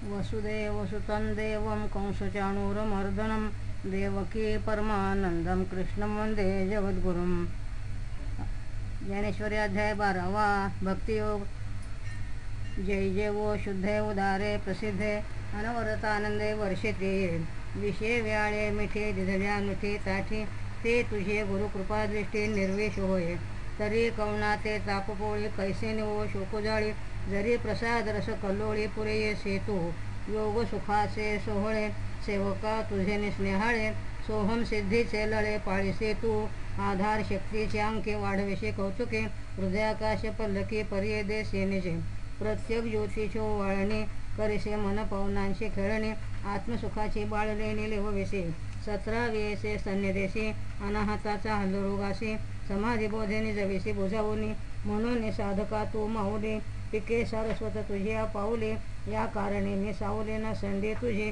वसुदेवसुतं देवं कंसचाणूरमर्दनं देवकी परमानंदं कृष्णं वंदे जगद्गुरुं. ज्ञानेश्वरी अध्याय 12वा. भक्तियोग. जय जय वो शुद्धे उदारे प्रसिद्धे अनवरत आनंदे वर्षिते विषय व्याळे मिठे दिधल्या नुठी ताठी ते तुझे गुरुकृपा दृष्टी निर्वेश होय. तरी कवना ते तापपोळी कैसे निवो शोकुजाळी जरी प्रसाद रस कल्लोळी पुरे सेतू योग सुखाचे सोहळे सेवका तुझे निस्नेहाळे सोहम सिद्धीचे लळे पाळीसे तू आधार शक्तीचे अंके वाढविसे कौतुके हृदयाकाश पल्लकी पर्ये दे सेनेचे प्रत्येक ज्योतीची वाळणी करिसे मन पवनांशी खेळणे आत्मसुखाची बाळलेणी लेवविसे 17 वेसे सन्निदेशी अनाहताचा हल्लरोगासी समाधिबोधेने जविसी बुजावूनी म्हणून साधका तू माऊली पिके सारस्वत तुझे पाऊले या कारणे मी सावले न संधी तुझे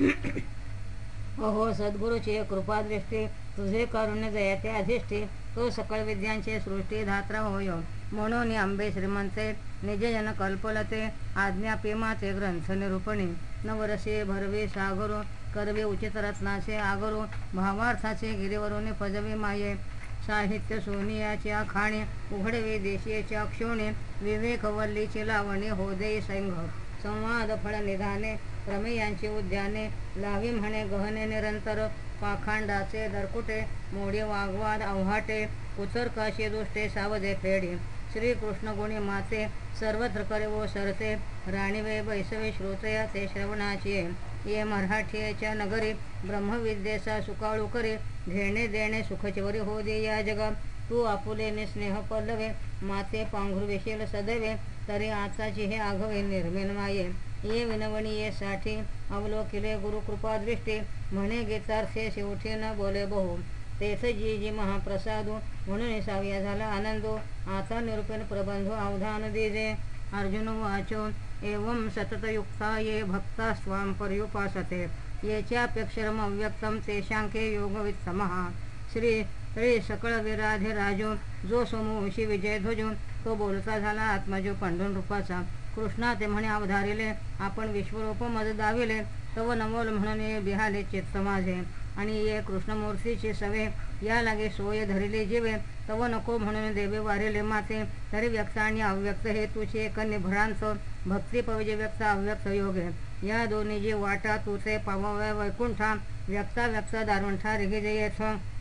अहो सद्गुरूची कृपादृष्टी तुझे कारुण्य दयाते अधिष्ठी तो सकळ विद्यांचे सृष्टी धात्रा होय. म्हणून आंबे श्रीमंते निजजन कल्पलते आज्ञा पेमाचे ग्रंथ निरूपणी नवरसे भरवे सागरो करवे उचित रत्नाचे आगरो भावार्थाचे गिरीवरून फजवे माये साहित्य सोनियाचे आखाणे उघडवे देशीयेच्या क्षोणे विवेक वल्लीची लावणे होदे सैंघ संवाद फळ निधाने प्रमेयांची उद्याने लावी म्हणे गहने निरंतर पाखांडाचे दरकुटे मोडे वाग्वाद आव्हाटे कुतर्काशी दुष्टे सावधे फेडी श्रीकृष्ण गुणी माते सर्वत्र करे वो सरते राणीवे बैसवे श्रोतया ते श्रवणाची ये मराठीच्या नगरी ब्रह्मविद्येचा सुकाळू करे घेणे देणे सुखचवरी हो दे या जगा तू आपुलेने स्नेह पल्लवे माते पांघरू वेशील सदैवे तरी आताची हे आघवे निर्मिन माये ये विनवणी ये साठी अवलोकिले गुरुकृपा दृष्टी म्हणे गीतार्थे शेवटी न बोले बहु तेथ जी जी महाप्रसादो म्हणून साव्या झाला आनंदो आता निरूपण प्रबंधो अवधान दिजे. अर्जुन वाचो एवं सततयुक्ता ये भक्ता स्वाम पर्युपासते येच्यापेक्षरम अव्यक्तम तेषांके योगवित्तमः. श्री सकळ विराधे राजो जो समूशी विजय ध्वजो तो बोलता झाला आत्मजो पंढन रूपाचा कृष्णा ते म्हणे अवधारिले आपण विश्वरूप मज दाविले तव नमोल म्हणून बिहाले चित्त माझे आणि ये कृष्णमूर्तीची सवे या लागे सोय धरिले जीवे तव नको म्हणून देवे वारिले माते तरी व्यक्त आणि अव्यक्त हे तुझे एक निभ्रांत भक्ती पविजे व्यक्त अव्यक्त योगे या दोन्ही जी वाटा तुते पावाव्या वैकुंठा व्यक्ता व्यक्त दारुंठा रिगिजे येथ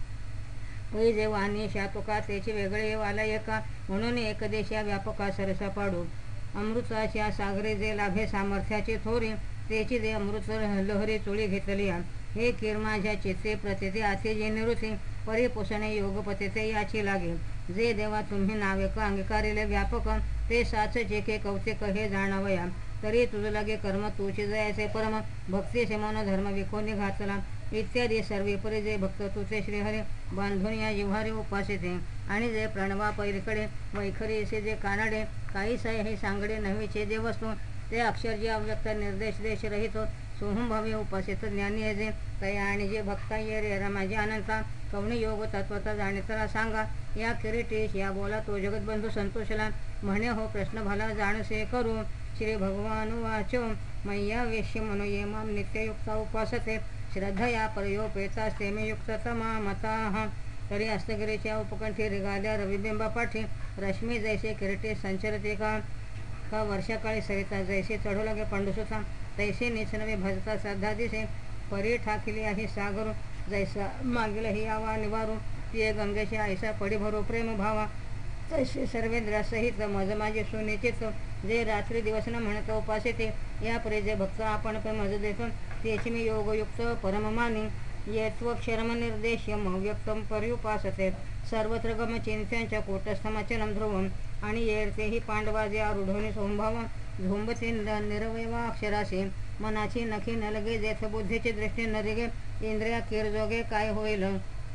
वै जे वाणी शातुका त्याची वेगळे वाला एका म्हणून एकदेशा व्यापका सरसा पाडू अमृताच्या सागरे जे लाभे सामर्थ्याची थोरी त्याची जे अमृत लहरी चोळी घेतली हे किर माझ्या चित्ते प्रत्यते आथे जे निवृत्ती परिपोषणे योगपते याची लागे जे देवा तुम्ही नावेक अंगीकारिले व्यापक ते साच जेके कौतिक हे जाणावया तरी तुझ लागे कर्म तुझी जयाचे परम भक्तीचे मन धर्म विखोनी घातला इत्यादी सर्वे परी जे भक्त तुझे श्रीहरी बांधून या जिव्हारी उपासिते आणि जे प्रणवा पैरीकडे वैखरीचे जे कानाडे काही साय हे सांगडे नवीचे जे वस्तू ते अक्षर जे अव्यक्त निर्देश देश रहित सोहम भावे उपासित ज्ञानी जे तया आणि जे भक्ता ये रे रमाजी अनंता कवणी योग तत्वता जाणीतरा सांगा या किरीटीश या बोला तो जगतबंधू संतोषला म्हणे हो प्रश्न भला जाणसे करू. श्री भगवान वाचो मय्या वेश्य मनोयेमाम नित्ययुक्ता उपासते श्रद्धया परयोपेता सेमेयुक्ततमा मताः. तरी हस्तगिरीच्या उपकंठी रिगाल्या रविबिंबा पाठी रश्मी जैसे किरीटे संचरते का वर्षाकाळी सरिता जैसे चढू लागे पंडुसुता तैसे निचनवे भजता श्रद्धा दिसे परी ठाकिली आहे सागर जैसा मागील ही आवा निवारू ते गंगेशी ऐसा पडी भरो प्रेम भावा तैसे सर्वेंद्रासहित मज माझे सुनिचित जे रात्री दिवस न म्हणत उपासिते या परी जे भक्त आपण पण मज देतो त्याची मी योगयुक्त परममानी येत्वक्षरम निर्देश्यम व्यक्तम पर्युपासते सर्वत्र गम चिंत्यांच्या कोटस्थमचनम ध्रुवम आणि येरतेही पांडवाजे आरूढोनी सोमभाव झोंबते निरवयवा अक्षराशी मनाची नखी नलगे जेथ बुद्धीची दृष्टी नरिगे इंद्रिया किरजोगे काय होईल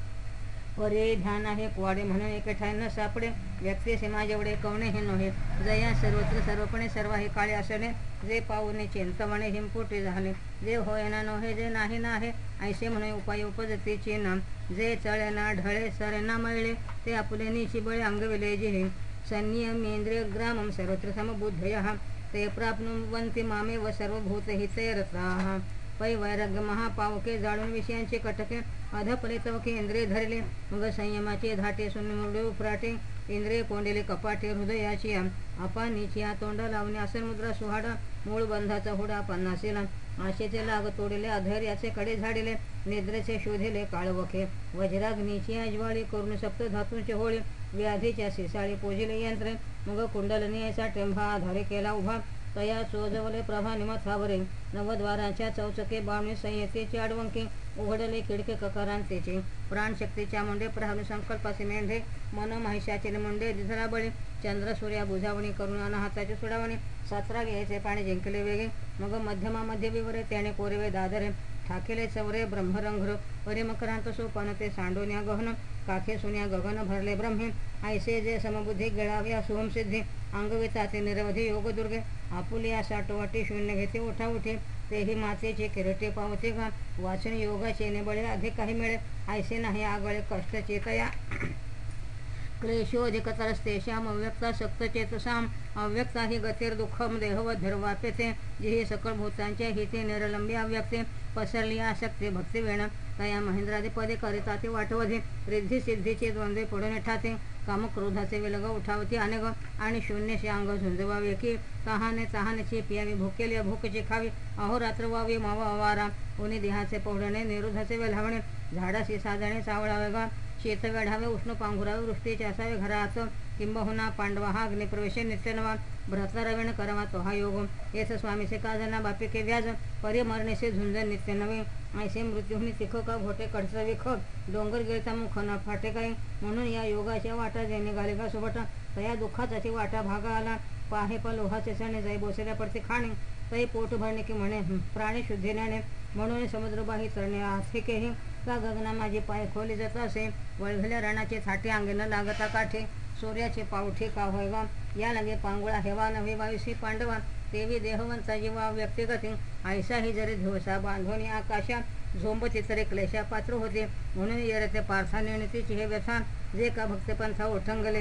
वरे ध्यान आहे क्वाडे म्हणून एके ठाई न सापडे व्यक्ती माझेवढे कवणे हे नव्हे जया सर्वत्र सर्वपणे सर्व हे काळे असणे जे पाहुणे चिंतवणे हिमपुटी झाले जे होय ना नव्हे जे नाही ना आहे ऐसे म्हणून उपाय उपजतीची नाम जे चळे ना ढळे सरे ना मळले ते आपुले निशी बळे अंगविले जिहे संनियम इंद्रिय ग्रामम सर्वत्र समबुद्धय ते प्राप्नुवन्ति मामेव सर्वभूतहितैरताः पै वैराग्य महापावके जाळून विषयांचे कटके अधपले तवके इंद्रिय धरले मग संयमाचे धाटे सुन्मुरडे उफराटे इंद्रिय कोंडेले कपाटे हृदयाची अपानीची तोंडा लावणे आसन मुद्रा सुहाडा मूळ बंधाचा हुडा पन्नासीला आशेचे लाग तोडले अधैर्याचे कडे झाडिले निद्रेचे शोधिले काळवखे वज्राग्नीची अज्वाळी करून सप्त धातूंचे होळी व्याधीच्या सिसाळी पोजिले यंत्रे मग कुंडलनीचा टेंभा आधारे केला उभा तया चोजवले प्रभा निमथावरे नवद्वाराच्या चौचके बावणे संहितेचे आडवंके उघडले खिडके ककारांतेचे प्राणशक्तीच्या मुंडे प्रहालू संकल्पाचे मेंढे मन महिषाचे मुंडे दिधरा बळी चंद्र सूर्या बुजावणी करून अनाहाताचे सुडावणी 17 घ्यायचे पाणी जिंकले वेगे मग मध्यमामध्ये विवरे त्याने कोरवे दादरे ठाकेले चवरे ब्रह्मरंघ्र परिमकरांत सोपान ते सांडोन्या गहन काखे सुन्या गगन भरले ब्रह्मे ऐसे जे समबुद्धी गिळाव्या सोहमसिद्धी अंगविताचे निरवधी योगदुर्गे आपुलिया साठोवाटी शून्य घेते उठाउठे तेही मातेचे किरटे पावते का वाचन योगाचे निबळे अधिक काही मिळे ऐसे नाही आगळे कष्ट चेतया क्लेशोधिकतरस्तेषाम अव्यक्ता सक्तचेतसाम अव्यक्ता ही गतिर्दुःखम देहवधिर्वाप्यते जिही सकळ भूतांच्या हिते निरलंबी अव्यक्ते पसरली आसक्ती भक्तिवेण तया महेंद्रादिपदे करिता ते वाटवधी रिद्धी सिद्धीचे द्वंद्वे पुढे ठाते कामक्रोधाचे विलग उठावती अनेक आणि शून्यशी अंग झुंजवावे की तहानेची पियावी भुकेली भूकची खावी अहोरात्र वावी मावा अवारा उन्ही देहाचे पोहडणे निरोधाचे वेल्हावणे झाडाशी साजणे चावळावे गा शेत वेढावे उष्ण पांघुरावे वृष्टीचे असावे घरात किंबहुना पांडवा हा अग्निप्रवेश नित्यनवा भ्रतरवेण करवा तो हा योग येस स्वामीचे काजना बापी के व्याज परिमरणेसे झुंज नित्य नवे ऐसे मृत्यूहून तिख का घोटे कडचा विख डोंगर गिळता मुख न फाटे काही म्हणून या योगाच्या वाटा जे निघाले का सोबटा तया दुःखाचाची वाटा भागा आला पाहे पण लोहाचे सणे जाई बोसऱ्या पडते खाणे तई पोट भरणे की म्हणे प्राणी शुद्धीने म्हणून समुद्रबाही तरणे आथिकेही का गगना माझे पाय खोली जात असे वळभल्या रणाचे थाटे अंगेनं लागता काठे सूर्याचे पावठे का होयगा या लगे पांगुळा हेवा नव्हे वायुसी पांडवा तेवी देहवंता जीवा व्यक्तिगती ऐसा ही जरी ध्वसा बांधवणी आकाशा झोंबती तरे क्लेशा पात्र होते म्हणून येरते पार्थानितीची हे व्यथा जे का भक्तपंथा ओठंगले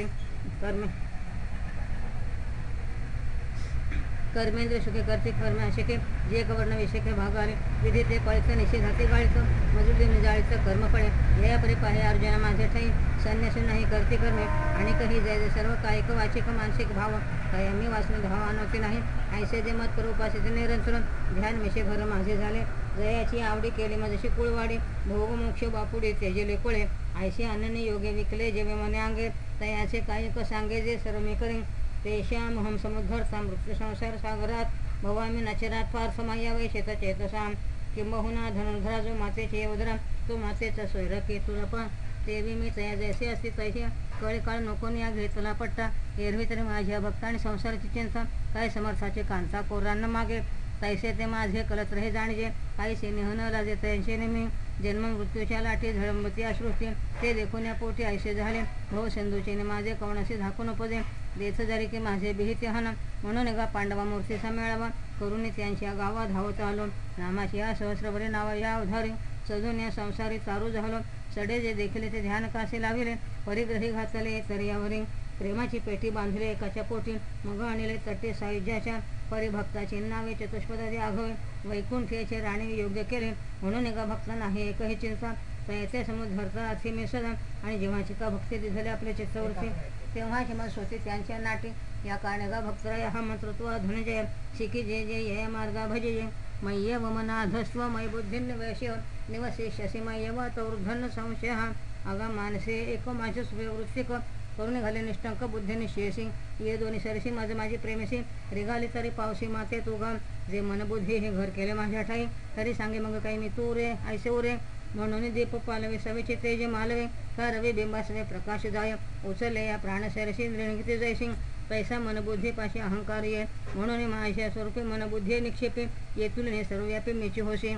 कर्मेंद्र सुखे करते कर्मे अशिके जे कवर्ण विषेके भागाले विधी ते पळतं निषेधाते गाळीतं मजुरी जाळीचं कर्मफळे या परी पाहे अर्जुना माझे ठाई संन्यासी नाही करते कर्मे आणि काही जय सर्व कायिक वाचिक मानसिक भाव काय मी वाचून धाव आणवते नाही ऐसे जे मत करू उपासित निरंतर ध्यान मिशे भर माझे झाले जयाची आवडी केली माझी कुळवाडी भोगमोक्ष बापुडी तेजेले कुळे ऐसे अनन्य योगे विकले जेवे मने अंगे तयाचे कायिक सांगे जे सर्व मी करेन तेषाम हम समुद्धरता मृत्यू संसार सागरात भवामी नचरात फार समायावे शेतचेतसाम किंबहुना धनुर्धरा जो मातेचे उदरा तो मातेचा सोयरके तुला तेवी मी तया जैसे असते तैसे कळे काळ नको या घेतला पट्टा एरवी तरी माझ्या भक्ता आणि संसाराची चिंता काय समर्थाचे कांता कोरांना मागे तैसे ते माझे कलत रहे जाणजे काही सिंहन राजे तैसे मी जन्म मृत्यूच्या लाटी झळंबती अश्रुती ते देखून या पोटी ऐसे झाले भाऊ सिंधूचे माझे कवणाशी झाकून उपजे देथ जरी की माझे बिहिते हन म्हणून एका पांडवा मूर्तीचा मेळावा करून त्यांच्या गावा धावत आलो नामाची या सहस्रभरे नावा या अवधारी सजून या संसारी तारू झालो सडे जे देखले ते ध्यान कासे लाविले परिग्रही घातले तर्यावरी प्रेमाची पेटी बांधले एकाच्या पोटी मग आणले तटे सायुज्याच्या परिभक्ताचे नावे चतुष्पदाचे आघवे वैकुंठेचे राणी योग्य केले म्हणून एका भक्ता नाही एकही चिंता तयाचे समुद्धरता असे मी सदा आणि जेव्हाची का भक्ती दिसले आपल्या चित्तवृत्ती तेव्हा हिमत होते त्यांच्या नाटी या कारणे भक्तराय हा मंत्र तो धनजय शिकी जय जय ये मार्गा भजे जय मय्य वमनाधस्व मय बुद्धी निवेश निवसिष्यसी मय्य व तौर्धन संशय हा अगा मानसे एक माझ वृत्तिक करून घाले निष्ठंक बुद्धीने शेसी ये दोन्ही सरसी माझी प्रेमसी रिगाली तरी पावसी माते तू गा जे मनबुद्धी हे घर केले माझ्या ठाई तरी सांगे मग काही मी तू रे ऐसे उरे म्हणून दीप पालवे सवेचे तेज मालवे का रवी बिंबासवे प्रकाश जाय उचलले या प्राणशरशी निर्णिती जयसिंग पैसा मनबुद्धी पाशी अहंकार ये म्हणून माझ्या स्वरूपे मनबुद्धी निक्षेपे येथून हे सर्वव्यापी मीची होशी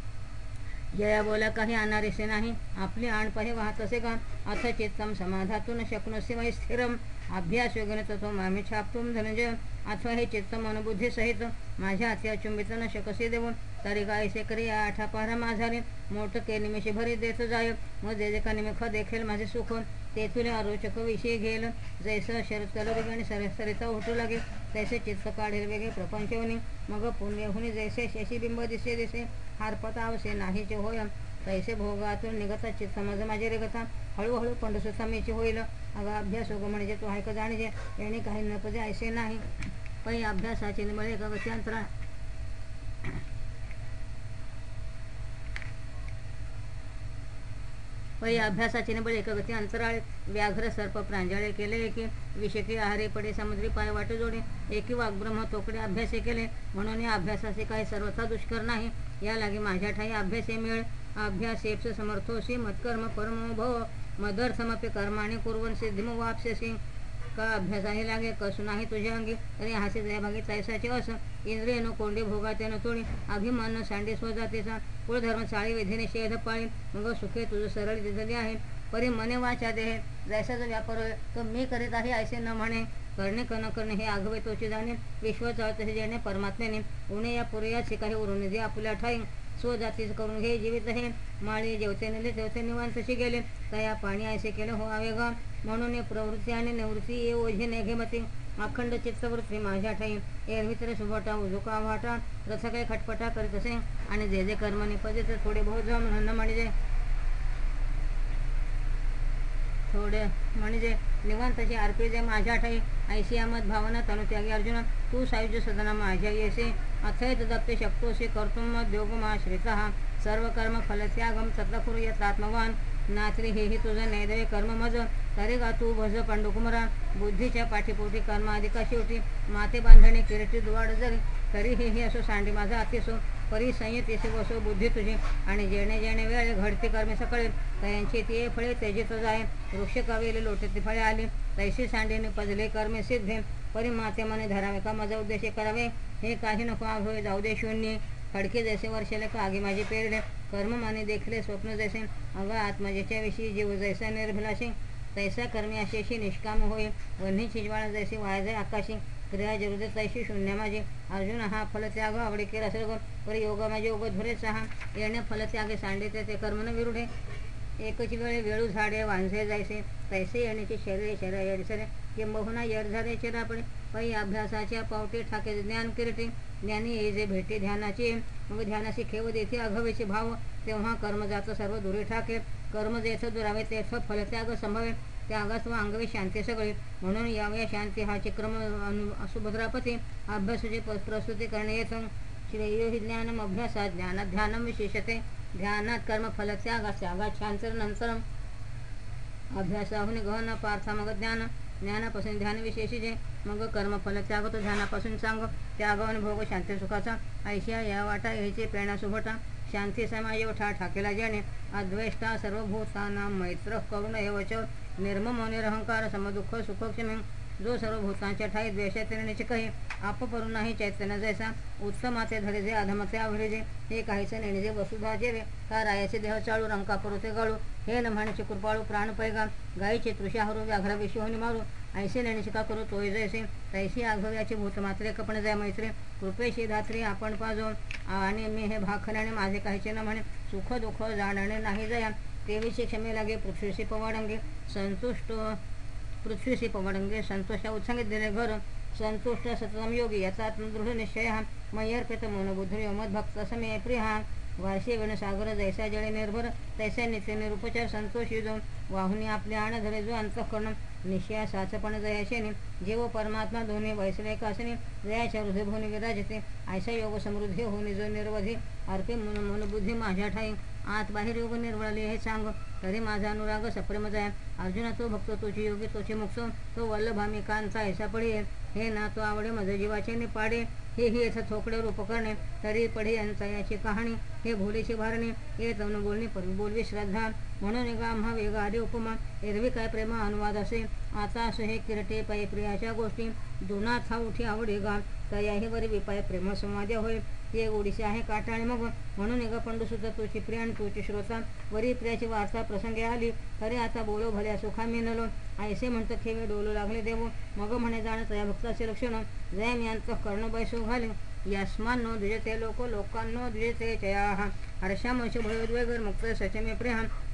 जया बोला काही आणणारेसे नाही आपली आण पाहे वाहत असे का अथ चित्तम समाधातून शक्नोसे वै स्थिरम अभ्यास योगन तत्व मामी छापतुम धनंजय अथवा हे चित्त मनबुद्धी सहित माझ्या हाती अचुंबित न शकसे देऊन तरी गायसे करी आठा पारा माझारे मोठ के निमिषे भरी देत जाय मग जे जे का निमिख देखेल माझे सुख तेथुले अरोचक विषय घेल जैसं शरद कलवेग आणि सरसरिता उठू लागे तैसे चित्त काढेल वेगे प्रपंचवनी मग पुण्यहुनी जैसे शशिबिंब दिसे हारपतावसे नाहीचे होय तैसे भोगातून निघता चित्त समज माझे रेगता हळूहळू पंडसुता मीचे होईल अगा अभ्यास होग म्हणजे तो ऐक जाणजे याने काही नपजे ऐसे नाही पै अभ्यासाचे निमळे एका गत्यांतरा पै अभ्यासाचे निबळ एकगती अंतराळे व्याघ्र सर्प प्रांजळे केले एकी विषकी आहारे पडे समुद्री पाय वाट जोडे एकी वाग्ब्रह्म तोकडे अभ्यासे केले म्हणून या अभ्यासाचे काही सर्वथा दुष्कर नाही या लागे माझ्या ठाई अभ्यासे मिळ अभ्यासेप्स समर्थोसी मत्कर्म परमो भव मदर्थमपे कर्माने कुर्वन सिद्धिम वापसेसी का अभ्यासाने लागे कसू नाही तुझ्या अंगी तरी हासे जयभागी तैसाचे अस इंद्रियनो कोंडे भोगात्यानं तोडी अभिमान सांडे स्वजातीचा कुळधर्म चाळी विधीने शेध पाळी मग सुखे तुझं सरळ दिसले आहे परी मने वाचा देहे जैसा जो व्यापार होय तो मी करीत आहे ऐसे न म्हणे करणे क न करणे हे आगवे तोचे जाणे विश्व तसे जेणे परमात्म्याने उणे या पुरेयाचे काही उरून दे आपल्या ठाई स्वजातीच करून घे जीवित हे माळी जेवते नेले तेवते निवांतशी गेले तया पाणी ऐसे केले हो आवेगा म्हणून प्रवृत्ती आणि निवृत्ती ये ओझे नेघे मते अखंड चित्तवृत्ती माझ्या ठाई एरवितरे सुभटा उजुका वाटा रथ काही खटपटा करीत असे आणि जे जे कर्म निपजे तर थोडे बहुत म्हणून म्हणजे थोडे म्हणजे निवांतशी अर्पे जे माझ्या ठाई ऐशी अमत भावना तनुत्यागी अर्जुन तू सायुज्य सदना माझ्या येसे अथैत दत्ते शक्तोशी कर्तुम द्योगमाश्रित सर्व कर्म फलत्यागम तत्कुरु यत्आत्मवान नात्री हेही तुझं नैदवे कर्म मज तरी गा तू भज पांडुकुमरा बुद्धीच्या पाठीपोटी कर्माधिका शेवटी माते बांधणे किरटी दुवाड जरी तरी हेही असो सांडी माझा अतिसो परी संयतीसे बसो बुद्धी तुझी आणि जेणे जेणे वेळे घडते कर्मे सकळे तयांची ते फळे तेजित जाय वृक्ष कवेले लोटे फळे आली तैशी सांडीने पजले कर्मे सिद्धे परी माते मने धरावे का माझा उद्देश करावे हे काही नको होय जाऊ दे शून्य खडके जैसे वर्षाले का आगे माझे पेरले कर्म माने देखले स्वप्न जैसे अगा आत्मजेच्या विषयी जीव जैसा निर्भिलाशी तैसा कर्मी अशेशी निष्काम होय वन्ही चिजवाळा जैसे वाया जाय आकाशी क्रिया जरुदे तैशी शून्य माझे अर्जुन हा फलत्याग आवडे केला सर्व परी योगा माझे योग धुरेच हा येणे फलत्यागे सांडे ते कर्मन विरुढे एकच वेळे वेळू झाडे वांझे जायसे तैसे येण्याचे शरीर येडसरे किंबहुना येड झाले चेरापणे पै अभ्यासाच्या पावटे ठाके ज्ञान किरटे ज्ञानी ये जे भेटे ध्यानाचे मग ध्यानाशी खेव देते अघवेचे भाव तेव्हा कर्म जात सर्व दुरे ठाके कर्म जेथ दुरावे तेथ फलत्याग संभवे त्यागास व अंगवे शांती सगळे म्हणून यावया शांती हा चिक्रम सुभद्रापती अभ्यासाची प्रस्तुती करणे येत श्रेयो हि ज्ञानम अभ्यासात ज्ञानात ध्यानम विशेषते ध्यानात कर्म फलत्यागात त्यागात शांतनंतरम अभ्यासाहून गहन पार्था मग ज्ञानापासून ध्यान विशेषीचे मग कर्म फल त्याग तो ध्यानापासून सांग त्याग आणि भोग शांती सुखाचा ऐशिया या वाटा यायचे प्रेरणा सुभटा शांती समाय ठाकेला ज्याने अद्वेष्टा सर्वभूताना मैत्र करुण हे वच निर्मम निरहंकार समदुःख सुख क्षमे जो सर्व भूतांच्या ठाई द्वेषाचे काही आप परून नाही चैतन्य जैसा उत्तमाचे धरे जे अधमते आवडे हे काहीच नेणे वसुधा जेवे का रायाचे देह चाळू रंका परुते गाळू हे न म्हणचे कृपाळू प्राण पैगा गायीचे तृषा हरू व्याघ्र विषयोनी मारू ऐसे नेण्याचे का करू तोय जैसे तैशी आघव्याचे भूत मात्रे कपणे जाय मैत्रे कृपेशी धात्री आपण पाजो आणि मी हे भाखल्याने माझे काहीचे न म्हणे सुख दुःख जाणणे नाही जया तेविषयी क्षमे लागे पृथ्वीशी पवाडंगे संतुष्ट पृथ्वीशी पवडंगे संतोषा उत्संगित दिले घर संतुष्ट सततम योगी याचा आत्मदृढ निश्चय हा मय्यर्पित मनोबुद्धी मद्भक्त समे प्रिय हा वार्षे सागर जैसा जळे निर्भर तैसा नित्य निरुपचार संतोष युजो वाहुनी आपल्या आण धरे जो अंतःकरण निश्चया साचपण जयाशेने जेव परमात्मा दोन्ही वैसलेकासने जयाच्या हृदयभूनी विराजते ऐसा योग समृद्धी होनी जो निर्वधी अर्पे मनोबुद्धी माझ्या ठाई आत बाहेर योग निर्वळले हे सांग तरी माझा अनुराग सप्रेम जाय अर्जुना तो भक्त तोची योगी तोचे मुक्त तो वल्लभामी कांचा ऐसा पडे हे ना तो आवडे माझ्या जीवाचे ने पाडे हे ही येथे थोकडे रूप करणे तरी पडे यांचा याची कहाणी हे भोलेची भारणे हे तवण बोलणे पर बोलवी श्रद्धा म्हणून गाम हा वेग आदी उपमा एरवी काय प्रेमा अनुवाद असे आता असं हे किरटे पाय प्रियाच्या गोष्टी दोनात हा उठी आवडे गा तयाही वरी विपाय प्रेम संवाद्य होय हे ओडिशी आहे काटाळे मग म्हणून एका पंडुसुद्धा तुझी प्रिय आणि तुझी श्रोता वरी प्रियाची वार्ता प्रसंगी आली तरी आता बोलो भल्या सुखा मिनलो ऐसे म्हणत खेवे डोलू लागले देव मग म्हणे जाणत या भक्ताचे लक्षण जय मी अंत कर्ण बैसू घाले यस्मान्नो द्विजते लोकांनो द्विजते चया हर्षामश भयोद्वेगर मुक्त सचमे प्रिया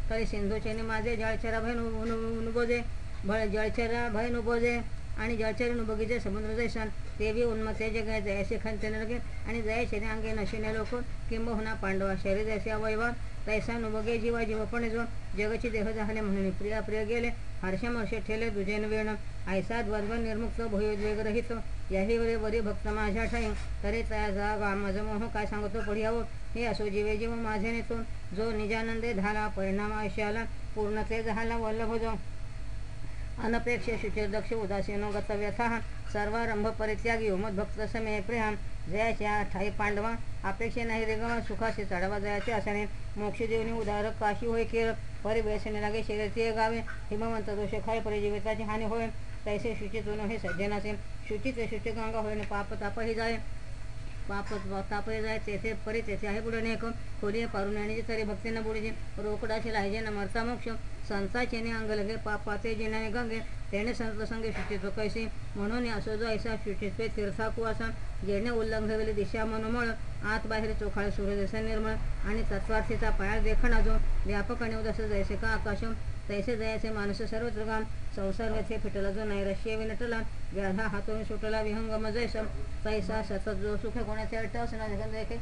तरी सिंधूचेने माझे जळचरा भय नुबोजे जळचरा भय नुबोजे आणि जळचरी नुबगीचे समुद्र जैसन तेवी उन्मत्ते जगे जयसे खंते नरगे आणि जयशेने अंगे नशिने लोक किंबहुना पांडवा शरीर जैसे अवयवा तैसा नुबगे जीवा जीवपणे जो जगची देह झाले म्हणून प्रिया प्रिय गेले हर्षमर्षे ठेले दुजेन वेण ऐसा द्वंद्व निर्मुक्त भूयोद्वेग रहित याही वरे वरी भक्त माझ्या ठाई तरी त्या माझ मोह काय सांगतो पढियावं हे असो जीवे जीव माझे नेतो जो निजानंदे झाला परिणाम आयुष्याला पूर्णते झाला वल्लभ जो अनपेक्ष शुचिर्दक्ष उदासीनो गतव्यथा सर्वारंभ परित्यागी मद्भक्त समे प्रियाम जयाच्या ठाई पांडवा अपेक्षे नाही रेगवा सुखाशी चढावा जयाचे असणे मोक्ष देवनी उदारक काशी होय केर परिवेशने लागे शरीरती गावे हिमवंत दोष खाय परिजीविताची हानी होय तैसे शुचित्व हे सज्जनाचे शुचित शुची गंगा होय पाप तापही जाय पाप तापही जाय तेथे परी तेथे आहे पुढे नेक खोली पारून आणि तरी भक्तीनं बुडीजे रोकडाचे लाहिजे न मरता मोक्ष संताचेने अंग लगे पापाचे जिनाने गंगे तेने संत संगे शुचित्व कैसे म्हणून असो जो ऐसा शुचित्वे तीर्थाकू असा जेणे उल्लंघवेली दिशा मनोमळ आत बाहेर चोखाळ सूर्यदेश निर्मळ आणि तत्वार्थीचा पाया देखणा जो व्यापक आणि उदास जैसे का आकाश तैसे जयाचे माणूस सर्वत्र गाम संसार व्यथे फिटला जो नैराश्य विनटला व्याधा हातून सुटला विहंगम जैसम तैसा सतत जो सुख कोणाचे अट्टस न देखे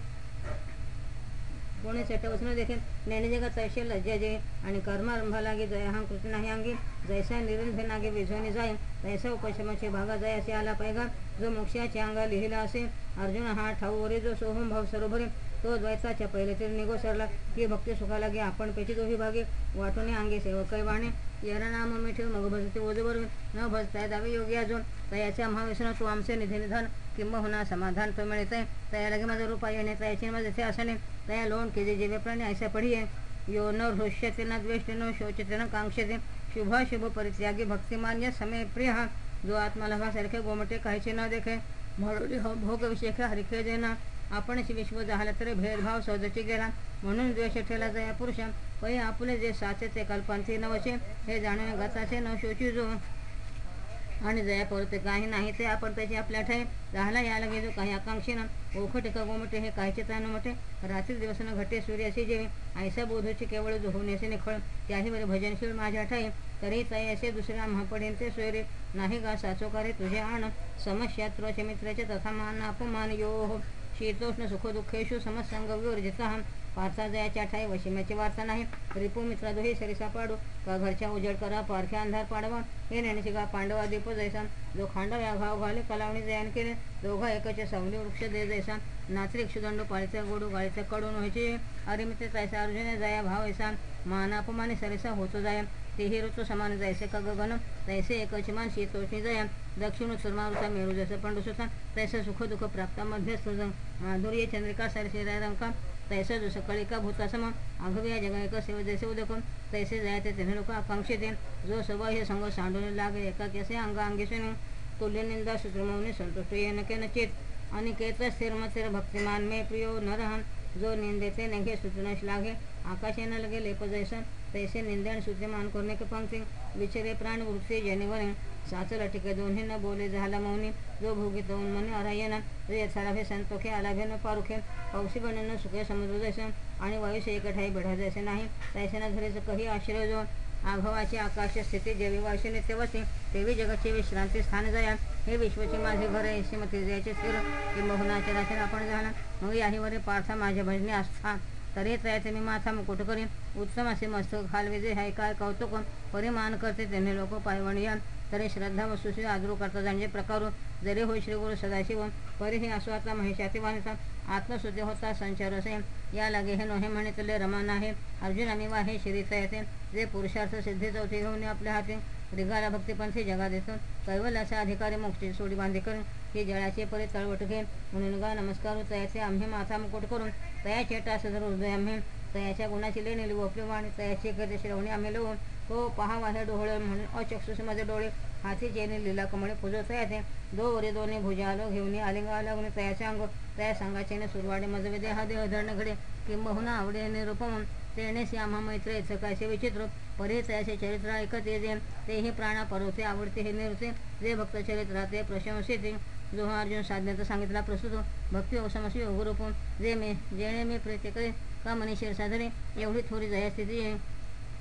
कोणी चटवच न देखे नेणे जगा तैसे लज्जा जे आणि कर्मारंभा लागे जया हा कृती नाही अंगी जैसा निरंभे नागे विझवणे जाय तैसा उपशमाचे भागा जयाचे आला पैगा जो मोक्षाचे अंगा लिहिला असे अर्जुन हा ठाऊ वरे जो सोहम भाव सरोभरे तो द्वैताच्या पहिले तरी निघो सरला की भक्ती सुखा लागे आपण पेची दोही भागे वाटूने अंगे सेवकै वाणे येरा नाम मिठे मग भजते ओजबर न भजताय दावे योगी अजून तयाच्या महाविष्णू तू आमचे निधी निधन किंबहुना समाधान तो मिळते तया लगे माझा रूपा येणे तयाची माझे ते असणे तया लोण केजे जीवे प्राणी ऐसा पढिये यो न हृष्यते न द्वेष्टे न शोचते न कांक्षते शुभाशुभ परित्यागी भक्तिमान्य समय प्रिय हा जो आत्मलाभासारखे गोमटे काहीचे न देखे म्हणून भोग विषय हरिखे देना आपणच विश्व झाला तरी भेदभाव सहजची गेला म्हणून द्वेष ठेला जया पुरुषा पै आपले जे साचे ते कल्पांती नवचे हे जाणून गताचे न शोची जो आणि जया परते काही नाही ते आपण त्याची आपल्या ठाई राहिला याला गेलो काही आकांक्षीनं ओखटे का गोमटे हे काहीचे तान मोठे रात्री दिवसानं घटे सूर्याशी जेवे ऐसा बोधूची केवळ जोहण्याचे निखळ त्याही बरे भजनशील माझ्या ठाई तरी तय असे दुसऱ्या महापडेन ते सोयरे नाही गा साचोकारे तुझे आण समस्यात्रोचे मित्राचे तथा मान अपमान यो शीतोष्ण सुख दुःखेशु समसंग विवर्जिता पार्था जयाच्या ठाई वशिम्याची वार्ता नाही रिपू मित्रा दोही सरिसा पाडू का घरच्या उजड करा पारख्या अंधार पाडवा हे नेण्याची गा पांडवा दीप जैसा जो खांडव्या घाव घाले कलावणी जयान केले दोघा एकचे सावली वृक्ष दे जैसा नात्री क्षुदंड पाळीचा गोडू गाळीचा कडून व्हायचे अरिमित्र तैसा अर्जुने जया भाव ऐसा मानापमाने सरिसा होतो जाय तेही ऋतू समान जैसे का गगन तैसे एकच मान शीतोष्णी जया दक्षिण उत्तर मारुता मेरू जसं पंडुसुता तैसे सुख दुःख प्राप्ता मध्यस्थ माधुर्य चंद्रिका सरसे रंका तैसे जो सकळिका भूतासम आघव्या जगायक सेव जैसे उदकम तैसे जायते तेने लोक आकांक्षिते जो सवय संग सांडून लागे एका केसे अंगांगीसून तुल्य निंदा सुत्रमौनी संतुष्ट येन के नचित अनिकेत स्थिरमस्थिर भक्तिमान मे प्रियो नरहन जो निंदेते नेघे सुतनश लागे आकाशे न लगे लेप जैसन तैसे निंदन सुत्यमान करने के पंक्ति विचरे प्राण वृक्षे जनिवने साचल टिके दोन्ही न बोले झाला मौनी जो भोगित मने अरायना जो यथालाभे संतोखे आलाभे न पारुखे पौशी बनन सुखे समुद्र जैसे आणि वायुष्य एकठाई बढा जैसे नाही तैसे न धरेच कही आश्रय जो आघवाची आकाश स्थिती जेवी वायुष्य नित्यवसी तेवी जगाची विश्रांती स्थान जया हे विश्वची माझे घर आहे श्रीमती जयाचे स्थिर किंबहुनाचे राशन आपण झाला मग याहीवरे पार्था माझ्या भजनी आस्था तरी तयाचे मी माथा मुकुट करीन उत्तम असे मस्तक हालविजे हाय काय कौतुक परिमान करते त्यांनी लोक पायवणिया तरी श्रद्धा वस्तुशी आदरू करता जाणजे प्रकारो जरी होय श्री गुरु सदाशिव परी हे असो आता महिषाती वानिता आत्मशुद्धी होता संचार असे या लागे हे नोहे म्हणे तले रमान आहे अर्जुन आम्ही वाहे शिरीता येते जे पुरुषार्थ सिद्धी चौथी घेऊन आपल्या हाती रिगाला भक्तिपंथी जगा देतो कैवल्याचा अधिकारी मोक्षी सोडी बांधे करून ही जळाचे परी तळवट घे म्हणून गा नमस्कार तयाचे आम्ही माथा मुकुट करून तयाचे टास धर हृदय आम्ही तयाच्या गुणाची लेणी लिवपली वाणी तयाची कधी श्रवणी आम्ही लिहून तो पहा माझे डोळे म्हणून अचक्षुष माझे डोळे हाती जेने लिला कमळे पूजवता येते दोवरी दोन्ही भुजालो घेऊन आलिंगा लागून तयाचे अंग तया संघाचेने सुरवाडे मजवे देहा देह धरण घडे किंबहुना आवडे निरूपम तेने श्यामा मैत्र येथे कायसे विचित्र परी तयाचे चरित्र ऐकत येते तेही प्राणा परवते आवडते हे निरते जे भक्त चरित्राते प्रशंसिते जो हा अर्जुन साधण्याचा सांगितला प्रस्तुत भक्ती समस्या योगरूप जेणे मी प्रीती करे का मनीषीर साधने एवढी थोडी जया स्थिती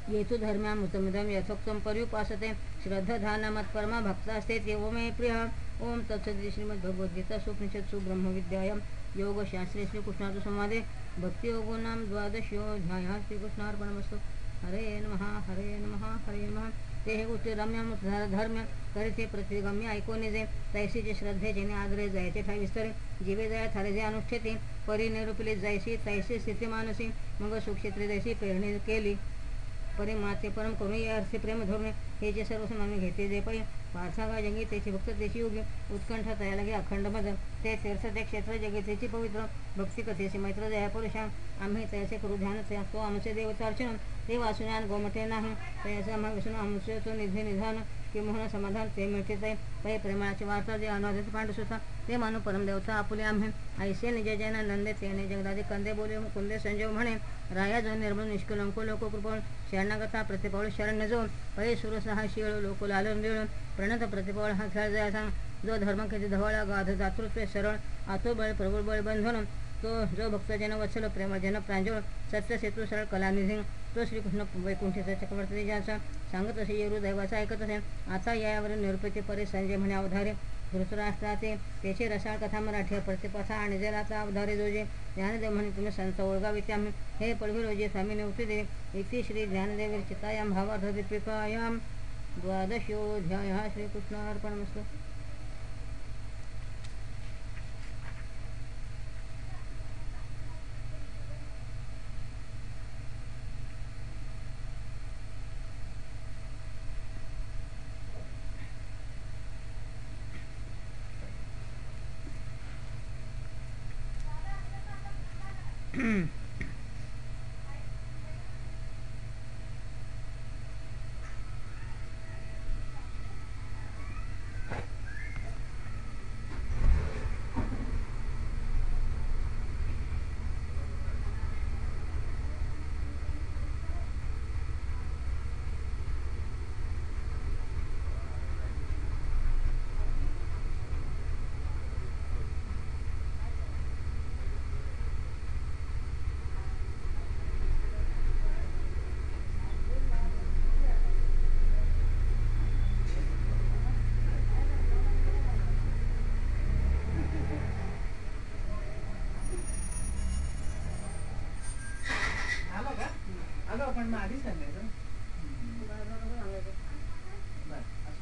येतु धर्म्यामृतमिदं यथोक्तं पर्युपासते श्रद्धाधानमत्परमा भक्तास्ते एव मे प्रियः. ओम तत्सदिति श्रीमद्भगवद्गीता सुपनिषत्सु ब्रह्मविद्यायां योगशास्त्रे श्रीकृष्णार्जुनसंवादे भक्तियोगो नाम द्वादशोऽध्यायः. श्रीकृष्णार्पणमस्तु. हरे नमः हरे नमः हरे नमः. ते हे गोष्टी रम्य धर्म्य करीते प्रतिगम्य ऐकोने जे तैसीचे श्रद्धे जेणे आदरे जायचे ठाई विस्तरे जीवे जया थारे जे अनुष्ठेते परी निरूपिले जायसी तैसे स्थिती मानसी मग सुक्षेत्रे जैसी पेरणी केली परी माते परम करून या अर्थी प्रेम धोरणे हे जे सर्व आम्ही घेते जे पै पार्थागा जगी त्याची भक्त त्याची योगी उत्कंठ तया लगे अखंड मद ते तीर्थ ते क्षेत्र जगी त्याची पवित्र भक्ती कथेचे मैत्र जया पुरुषा आम्ही त्याचे करू ध्यान तो आमचे देवतार्चन ते वासुज्ञान गोमटे नाही त्याचे आम्हा विष्णू आमचे तो निधी निधान कि मोहन समाधान ते मिळते ते पै प्रेमाची वार्ता जे अनुवादित पांडुसुता ते मानू परमदेवता आपुले आम्ही ऐसे निज जैन नंदे तेने जगदादी कंदे बोले कुंदे संजीव म्हणे राया जो निर्मल निष्कलंको लोक कृपण शरणागता प्रतिपावळ शरण्य जो पै सुरसहा शिळ लोक लालन देळ प्रणत प्रतिपावळ हा खेळ जयाचा जो धर्म किती धवळा गाध दातृत्व सरळ आतो बळ प्रबळ बळ बंधन तो जो भक्तजन वत्सल प्रेमजन प्रांजळ सत्य सेतू सरळ कलानिधी तो श्रीकृष्ण वैकुंठीचा चक्रवर्ती ज्याचा सांगत असे येरू दैवाचा ऐकत असे आता यावर निरुपती परे संजय म्हणे अवधारे धृतराष्ट्राचे त्याची रसाळ कथा मराठी प्रतिपथा आणि जलाचा अवधारे जोजे ज्ञानदेव म्हणे तुम्ही संत ओळगावी ते आम्ही हे पळवी रोजे स्वामी निवृत्ती दे इति श्री ज्ञानदेव चितायाम भावार्थ दीपिकायाम द्वादशोऽध्यायः. श्रीकृष्णार्पणमस्तु. पण मग आधी सांग